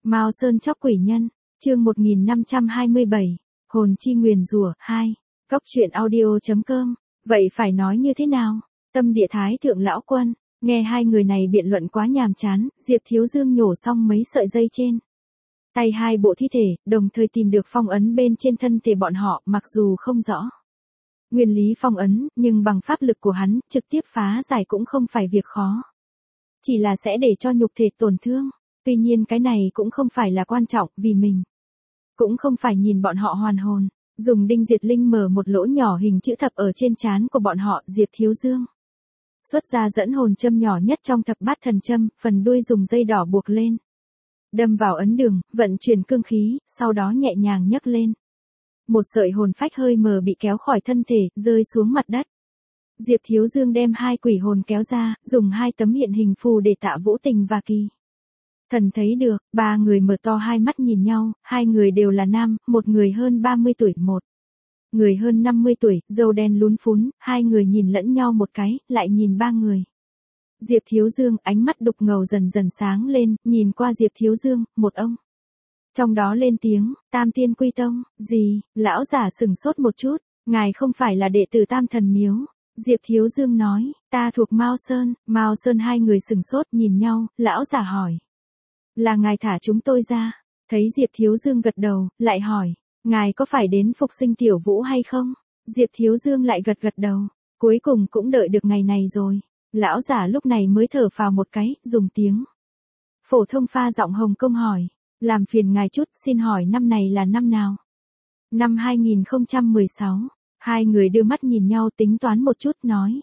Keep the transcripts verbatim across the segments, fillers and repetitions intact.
Mao Sơn chóc quỷ nhân, chương một nghìn năm trăm hai mươi bảy, hồn chi nguyền rủa hai, Cốc truyện audio chấm com, vậy phải nói như thế nào? Tâm địa Thái thượng lão quân, nghe hai người này biện luận quá nhàm chán, Diệp Thiếu Dương nhổ xong mấy sợi dây trên tay hai bộ thi thể, đồng thời tìm được phong ấn bên trên thân thể bọn họ, mặc dù không rõ nguyên lý phong ấn, nhưng bằng pháp lực của hắn, trực tiếp phá giải cũng không phải việc khó. Chỉ là sẽ để cho nhục thể tổn thương. Tuy nhiên cái này cũng không phải là quan trọng, vì mình cũng không phải nhìn bọn họ hoàn hồn. Dùng đinh diệt linh mở một lỗ nhỏ hình chữ thập ở trên trán của bọn họ, Diệp Thiếu Dương xuất ra dẫn hồn châm nhỏ nhất trong thập bát thần châm, phần đuôi dùng dây đỏ buộc lên, đâm vào ấn đường, vận chuyển cương khí, sau đó nhẹ nhàng nhấc lên. Một sợi hồn phách hơi mờ bị kéo khỏi thân thể, rơi xuống mặt đất. Diệp Thiếu Dương đem hai quỷ hồn kéo ra, dùng hai tấm hiện hình phù để Tạ Vũ Tình và Kỳ Thần thấy được. Ba người mở to hai mắt nhìn nhau, hai người đều là nam, một người hơn ba mươi tuổi, một người hơn năm mươi tuổi, râu đen lún phún, hai người nhìn lẫn nhau một cái, lại nhìn ba người. Diệp Thiếu Dương, ánh mắt đục ngầu dần dần sáng lên, nhìn qua Diệp Thiếu Dương, một ông trong đó lên tiếng, Tam Tiên Quy Tông, gì? Lão giả sừng sốt một chút, ngài không phải là đệ tử Tam Thần Miếu. Diệp Thiếu Dương nói, ta thuộc Mao Sơn. Mao Sơn. Hai người sừng sốt nhìn nhau, lão giả hỏi, là ngài thả chúng tôi ra? Thấy Diệp Thiếu Dương gật đầu, lại hỏi, ngài có phải đến phục sinh Tiểu Vũ hay không? Diệp Thiếu Dương lại gật gật đầu, cuối cùng cũng đợi được ngày này rồi. Lão giả lúc này mới thở phào một cái, dùng tiếng phổ thông pha giọng Hồng Kông hỏi, làm phiền ngài chút, xin hỏi năm này là năm nào? Năm hai nghìn không trăm mười sáu. Hai người đưa mắt nhìn nhau, tính toán một chút, nói,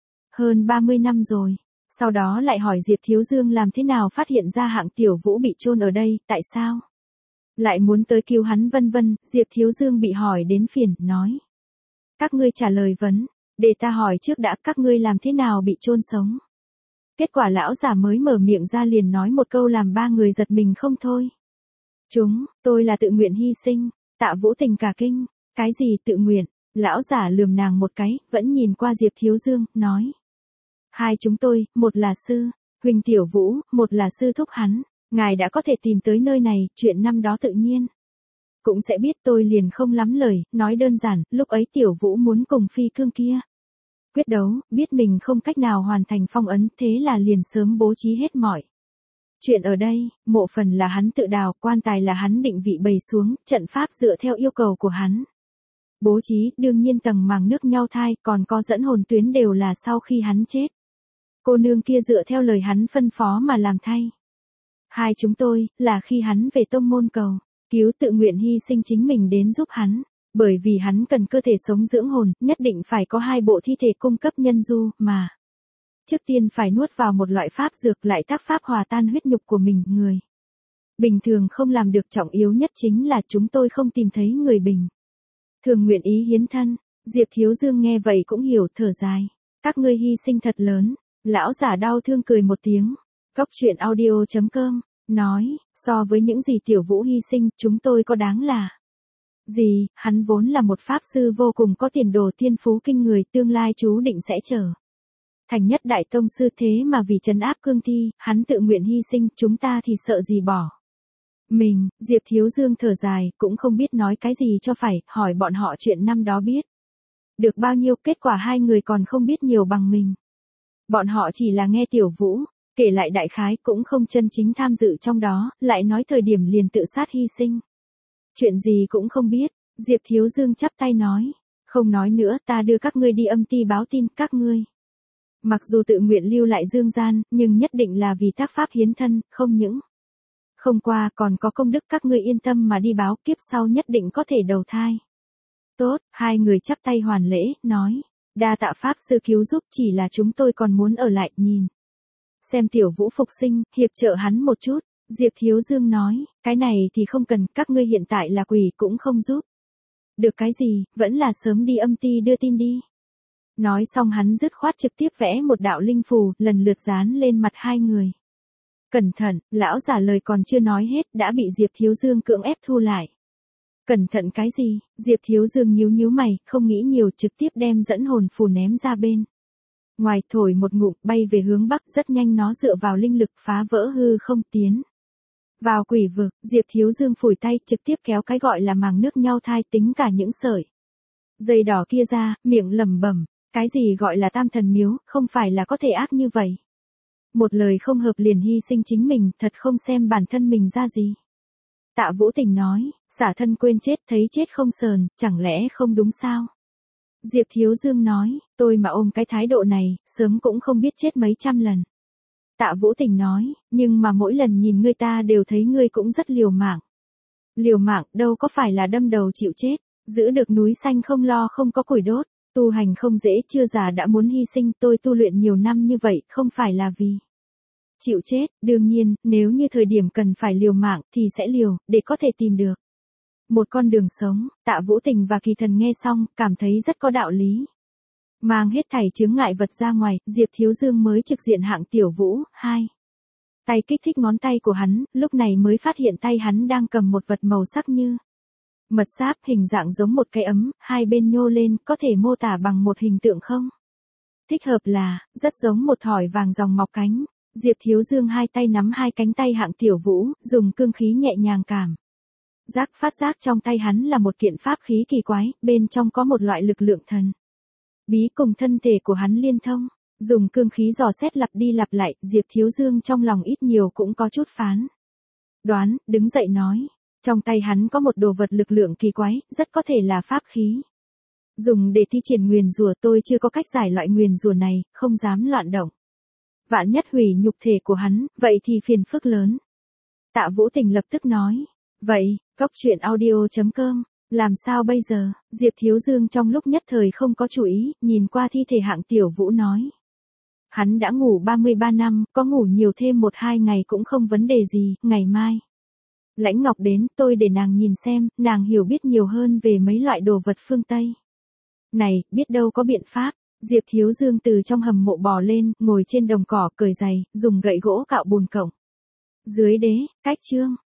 hơn ba mươi năm rồi. Sau đó lại hỏi Diệp Thiếu Dương làm thế nào phát hiện ra Hạng Tiểu Vũ bị chôn ở đây, tại sao lại muốn tới cứu hắn vân vân. Diệp Thiếu Dương bị hỏi đến phiền, nói, các ngươi trả lời vấn, để ta hỏi trước đã, các ngươi làm thế nào bị chôn sống? Kết quả lão giả mới mở miệng ra liền nói một câu làm ba người giật mình không thôi. Chúng, tôi là tự nguyện hy sinh. Tạ Vũ Tình cả kinh, cái gì tự nguyện? Lão giả lườm nàng một cái, vẫn nhìn qua Diệp Thiếu Dương, nói, hai chúng tôi, một là sư huynh Tiểu Vũ, một là sư thúc hắn. Ngài đã có thể tìm tới nơi này, chuyện năm đó tự nhiên cũng sẽ biết. Tôi liền không lắm lời, nói đơn giản, lúc ấy Tiểu Vũ muốn cùng phi cương kia quyết đấu, biết mình không cách nào hoàn thành phong ấn, thế là liền sớm bố trí hết mọi chuyện ở đây. Mộ phần là hắn tự đào, quan tài là hắn định vị bày xuống, trận pháp dựa theo yêu cầu của hắn bố trí, đương nhiên tầng màng nước nhau thai, còn có dẫn hồn tuyến đều là sau khi hắn chết. Cô nương kia dựa theo lời hắn phân phó mà làm thay. Hai chúng tôi, là khi hắn về tông môn cầu cứu, tự nguyện hy sinh chính mình đến giúp hắn. Bởi vì hắn cần cơ thể sống dưỡng hồn, nhất định phải có hai bộ thi thể cung cấp nhân du, mà trước tiên phải nuốt vào một loại pháp dược, lại tác pháp hòa tan huyết nhục của mình. Người bình thường không làm được, trọng yếu nhất chính là chúng tôi không tìm thấy người bình thường nguyện ý hiến thân. Diệp Thiếu Dương nghe vậy cũng hiểu, thở dài, các ngươi hy sinh thật lớn. Lão giả đau thương cười một tiếng. Cốc truyện audio chấm com nói, so với những gì Tiểu Vũ hy sinh, chúng tôi có đáng là gì? Hắn vốn là một pháp sư vô cùng có tiền đồ, thiên phú kinh người, tương lai chú định sẽ trở thành nhất đại tông sư, thế mà vì trấn áp cương thi, hắn tự nguyện hy sinh, chúng ta thì sợ gì bỏ mình. Diệp Thiếu Dương thở dài, cũng không biết nói cái gì cho phải, hỏi bọn họ chuyện năm đó biết được bao nhiêu. Kết quả hai người còn không biết nhiều bằng mình. Bọn họ chỉ là nghe Tiểu Vũ kể lại đại khái, cũng không chân chính tham dự trong đó, lại nói thời điểm liền tự sát hy sinh, chuyện gì cũng không biết. Diệp Thiếu Dương chắp tay nói, không nói nữa, ta đưa các ngươi đi âm ti báo tin. Các ngươi mặc dù tự nguyện lưu lại dương gian, nhưng nhất định là vì tác pháp hiến thân, không những không qua còn có công đức. Các ngươi yên tâm mà đi báo, kiếp sau nhất định có thể đầu thai. Tốt. Hai người chắp tay hoàn lễ, nói, đa tạ pháp sư cứu giúp, chỉ là chúng tôi còn muốn ở lại nhìn xem Tiểu Vũ phục sinh, hiệp trợ hắn một chút. Diệp Thiếu Dương nói, cái này thì không cần, các ngươi hiện tại là quỷ cũng không giúp được cái gì, vẫn là sớm đi âm ti đưa tin đi. Nói xong hắn dứt khoát trực tiếp vẽ một đạo linh phù, lần lượt dán lên mặt hai người. Cẩn thận. Lão giả lời còn chưa nói hết, đã bị Diệp Thiếu Dương cưỡng ép thu lại. Cẩn thận cái gì? Diệp Thiếu Dương nhíu nhíu mày, không nghĩ nhiều, trực tiếp đem dẫn hồn phù ném ra bên ngoài, thổi một ngụm, bay về hướng bắc. Rất nhanh nó dựa vào linh lực phá vỡ hư không, tiến Vào quỷ vực, Diệp Thiếu Dương phủi tay trực tiếp kéo cái gọi là màng nước nhau thai tính cả những sợi dây đỏ kia ra, miệng lẩm bẩm, cái gì gọi là tam thần miếu, không phải là có thể ác như vậy. Một lời không hợp liền hy sinh chính mình, thật không xem bản thân mình ra gì. Tạ Vũ Tình nói, xả thân quên chết thấy chết không sờn, chẳng lẽ không đúng sao? Diệp Thiếu Dương nói, tôi mà ôm cái thái độ này, sớm cũng không biết chết mấy trăm lần. Tạ Vũ Tình nói, nhưng mà mỗi lần nhìn ngươi ta đều thấy ngươi cũng rất liều mạng. Liều mạng đâu có phải là đâm đầu chịu chết, giữ được núi xanh không lo không có củi đốt, tu hành không dễ chưa già đã muốn hy sinh, tôi tu luyện nhiều năm như vậy không phải là vì chịu chết, đương nhiên, nếu như thời điểm cần phải liều mạng thì sẽ liều, để có thể tìm được một con đường sống. Tạ Vũ Tình và Kỳ Thần nghe xong, cảm thấy rất có đạo lý. Mang hết thảy chướng ngại vật ra ngoài, Diệp Thiếu Dương mới trực diện hạng tiểu vũ, hai. Tay kích thích ngón tay của hắn, lúc này mới phát hiện tay hắn đang cầm một vật màu sắc như mật sáp, hình dạng giống một cái ấm, hai bên nhô lên, có thể mô tả bằng một hình tượng không? Thích hợp là, rất giống một thỏi vàng ròng mọc cánh. Diệp Thiếu Dương hai tay nắm hai cánh tay hạng tiểu vũ, dùng cương khí nhẹ nhàng cảm giác phát giác trong tay hắn là một kiện pháp khí kỳ quái, bên trong có một loại lực lượng thần bí cùng thân thể của hắn liên thông. Dùng cương khí dò xét lặp đi lặp lại, Diệp Thiếu Dương trong lòng ít nhiều cũng có chút phán đoán, đứng dậy nói, trong tay hắn có một đồ vật lực lượng kỳ quái, rất có thể là pháp khí dùng để thi triển nguyền rủa, tôi chưa có cách giải loại nguyền rủa này, không dám loạn động. Vạn nhất hủy nhục thể của hắn, vậy thì phiền phức lớn. Tạ Vũ Tình lập tức nói, vậy, góc truyện audio chấm com, làm sao bây giờ? Diệp Thiếu Dương trong lúc nhất thời không có chú ý, nhìn qua thi thể hạng tiểu vũ nói. Hắn đã ngủ ba mươi ba năm, có ngủ nhiều thêm một hai ngày cũng không vấn đề gì, ngày mai Lãnh Ngọc đến, tôi để nàng nhìn xem, nàng hiểu biết nhiều hơn về mấy loại đồ vật phương Tây này, biết đâu có biện pháp. Diệp Thiếu Dương từ trong hầm mộ bò lên, ngồi trên đồng cỏ, cởi giày, dùng gậy gỗ cạo bùn cổng dưới đế, cách chương.